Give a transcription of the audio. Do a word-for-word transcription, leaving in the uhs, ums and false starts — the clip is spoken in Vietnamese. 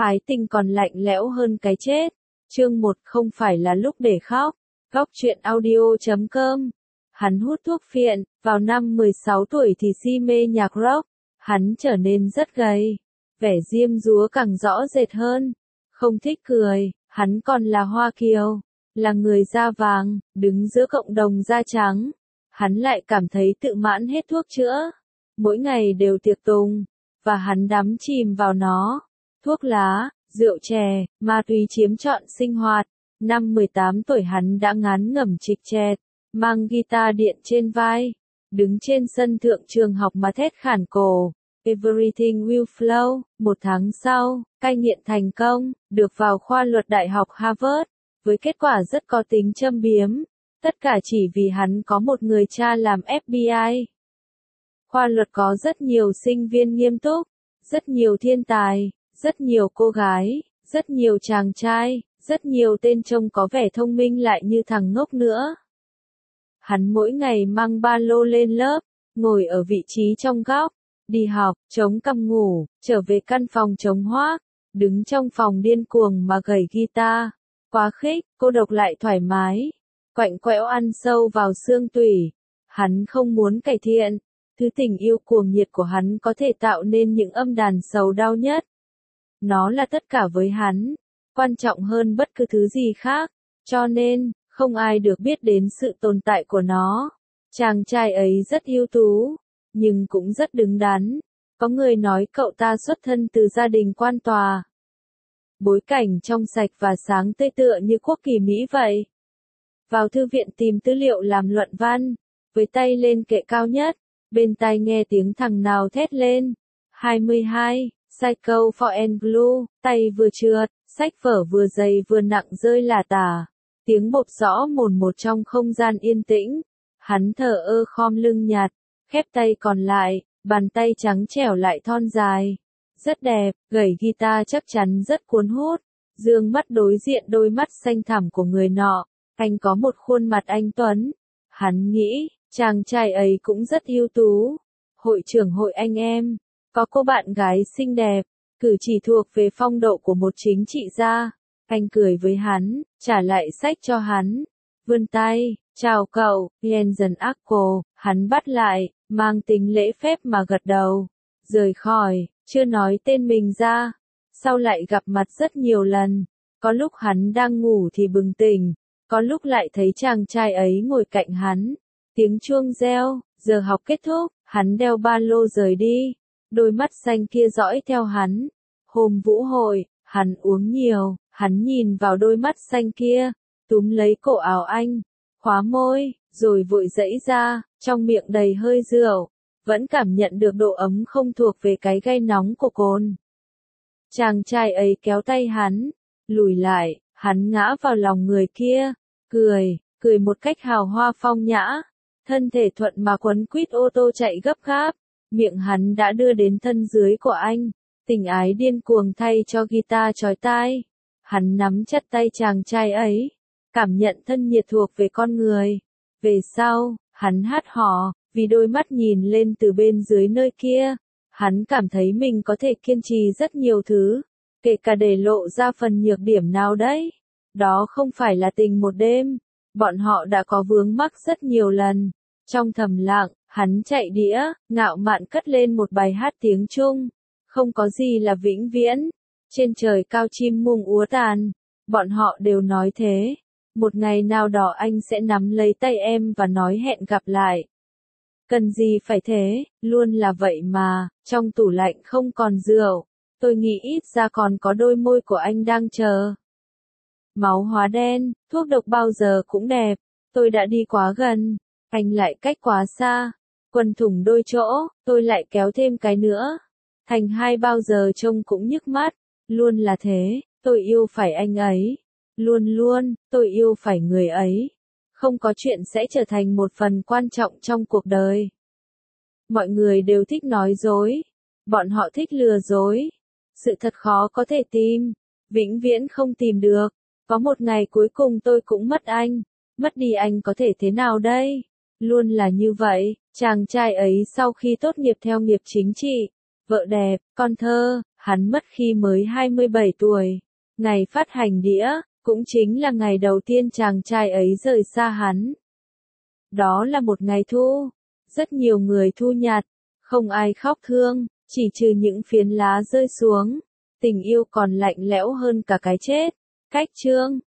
Ái tình còn lạnh lẽo hơn cái chết. Chương một không phải là lúc để khóc. Góc truyện audio chấm com. Hắn hút thuốc phiện, vào năm mười sáu tuổi thì si mê nhạc rock. Hắn trở nên rất gầy. Vẻ diêm dúa càng rõ rệt hơn. Không thích cười, hắn còn là Hoa Kiều. Là người da vàng, đứng giữa cộng đồng da trắng. Hắn lại cảm thấy tự mãn hết thuốc chữa. Mỗi ngày đều tiệc tùng. Và hắn đắm chìm vào nó. Thuốc lá, rượu chè, ma túy chiếm trọn sinh hoạt. Năm mười tám tuổi hắn đã ngán ngẩm trịch chẹt, mang guitar điện trên vai, đứng trên sân thượng trường học mà thét khản cổ. Everything will flow. Một tháng sau, cai nghiện thành công, được vào khoa luật Đại học Harvard, với kết quả rất có tính châm biếm. Tất cả chỉ vì hắn có một người cha làm ép bê i. Khoa luật có rất nhiều sinh viên nghiêm túc, rất nhiều thiên tài, rất nhiều cô gái, rất nhiều chàng trai, rất nhiều tên trông có vẻ thông minh lại như thằng ngốc nữa. Hắn mỗi ngày mang ba lô lên lớp, ngồi ở vị trí trong góc, đi học, chống cằm ngủ, trở về căn phòng trống hoác, đứng trong phòng điên cuồng mà gảy guitar. Quá khích, cô độc lại thoải mái, quạnh quẽo ăn sâu vào xương tủy. Hắn không muốn cải thiện, thứ tình yêu cuồng nhiệt của hắn có thể tạo nên những âm đàn sầu đau nhất. Nó là tất cả với hắn, quan trọng hơn bất cứ thứ gì khác, cho nên, không ai được biết đến sự tồn tại của nó. Chàng trai ấy rất ưu tú, nhưng cũng rất đứng đắn. Có người nói cậu ta xuất thân từ gia đình quan tòa. Bối cảnh trong sạch và sáng tươi tựa như quốc kỳ Mỹ vậy. Vào thư viện tìm tư liệu làm luận văn, với tay lên kệ cao nhất, bên tai nghe tiếng thằng nào thét lên. hai mươi hai, Psycho for and Blue, tay vừa trượt, sách vở vừa dày vừa nặng rơi lả tả. Tiếng bộp rõ mồn một trong không gian yên tĩnh. Hắn thở ơ khom lưng nhạt, khép tay còn lại, bàn tay trắng trẻo lại thon dài. Rất đẹp, gảy guitar chắc chắn rất cuốn hút. Dương mắt đối diện đôi mắt xanh thẳm của người nọ. Anh có một khuôn mặt anh tuấn. Hắn nghĩ, chàng trai ấy cũng rất ưu tú. Hội trưởng hội anh em, có cô bạn gái xinh đẹp, cử chỉ thuộc về phong độ của một chính trị gia. Anh cười với hắn, trả lại sách cho hắn. Vươn tay, chào cậu, Jensen Ackle. Hắn bắt lại, mang tính lễ phép mà gật đầu. Rời khỏi, chưa nói tên mình ra. Sau lại gặp mặt rất nhiều lần. Có lúc hắn đang ngủ thì bừng tỉnh. Có lúc lại thấy chàng trai ấy ngồi cạnh hắn. Tiếng chuông reo, giờ học kết thúc, hắn đeo ba lô rời đi. Đôi mắt xanh kia dõi theo hắn. Hôm vũ hội, hắn uống nhiều, hắn nhìn vào đôi mắt xanh kia, túm lấy cổ áo anh, khóa môi, rồi vội giãy ra, trong miệng đầy hơi rượu, vẫn cảm nhận được độ ấm không thuộc về cái gai nóng của cồn. Chàng trai ấy kéo tay hắn, lùi lại, hắn ngã vào lòng người kia, cười, cười một cách hào hoa phong nhã, thân thể thuận mà quấn quýt ô tô chạy gấp gáp, miệng hắn đã đưa đến thân dưới của anh. Tình ái điên cuồng thay cho guitar chói tai. Hắn nắm chặt tay chàng trai ấy, cảm nhận thân nhiệt thuộc về con người. Về sau, hắn hát hò, vì đôi mắt nhìn lên từ bên dưới nơi kia. Hắn cảm thấy mình có thể kiên trì rất nhiều thứ, kể cả để lộ ra phần nhược điểm nào đấy. Đó không phải là tình một đêm. Bọn họ đã có vướng mắc rất nhiều lần. Trong thầm lặng, hắn chạy đĩa, ngạo mạn cất lên một bài hát tiếng Trung. Không có gì là vĩnh viễn. Trên trời cao chim muông úa tàn. Bọn họ đều nói thế. Một ngày nào đó anh sẽ nắm lấy tay em và nói hẹn gặp lại. Cần gì phải thế, luôn là vậy mà. Trong tủ lạnh không còn rượu. Tôi nghĩ ít ra còn có đôi môi của anh đang chờ. Máu hóa đen, thuốc độc bao giờ cũng đẹp. Tôi đã đi quá gần, anh lại cách quá xa. Quần thủng đôi chỗ, tôi lại kéo thêm cái nữa. Thành hai bao giờ trông cũng nhức mắt. Luôn là thế, tôi yêu phải anh ấy. Luôn luôn, tôi yêu phải người ấy. Không có chuyện sẽ trở thành một phần quan trọng trong cuộc đời. Mọi người đều thích nói dối. Bọn họ thích lừa dối. Sự thật khó có thể tìm. Vĩnh viễn không tìm được. Có một ngày cuối cùng tôi cũng mất anh. Mất đi anh có thể thế nào đây? Luôn là như vậy. Chàng trai ấy sau khi tốt nghiệp theo nghiệp chính trị, vợ đẹp, con thơ, Hắn mất khi mới hai mươi bảy tuổi. Ngày phát hành đĩa, cũng chính là ngày đầu tiên chàng trai ấy rời xa hắn. Đó là một ngày thu. Rất nhiều người thu nhặt, không ai khóc thương, chỉ trừ những phiến lá rơi xuống. Tình yêu còn lạnh lẽo hơn cả cái chết. Cách chương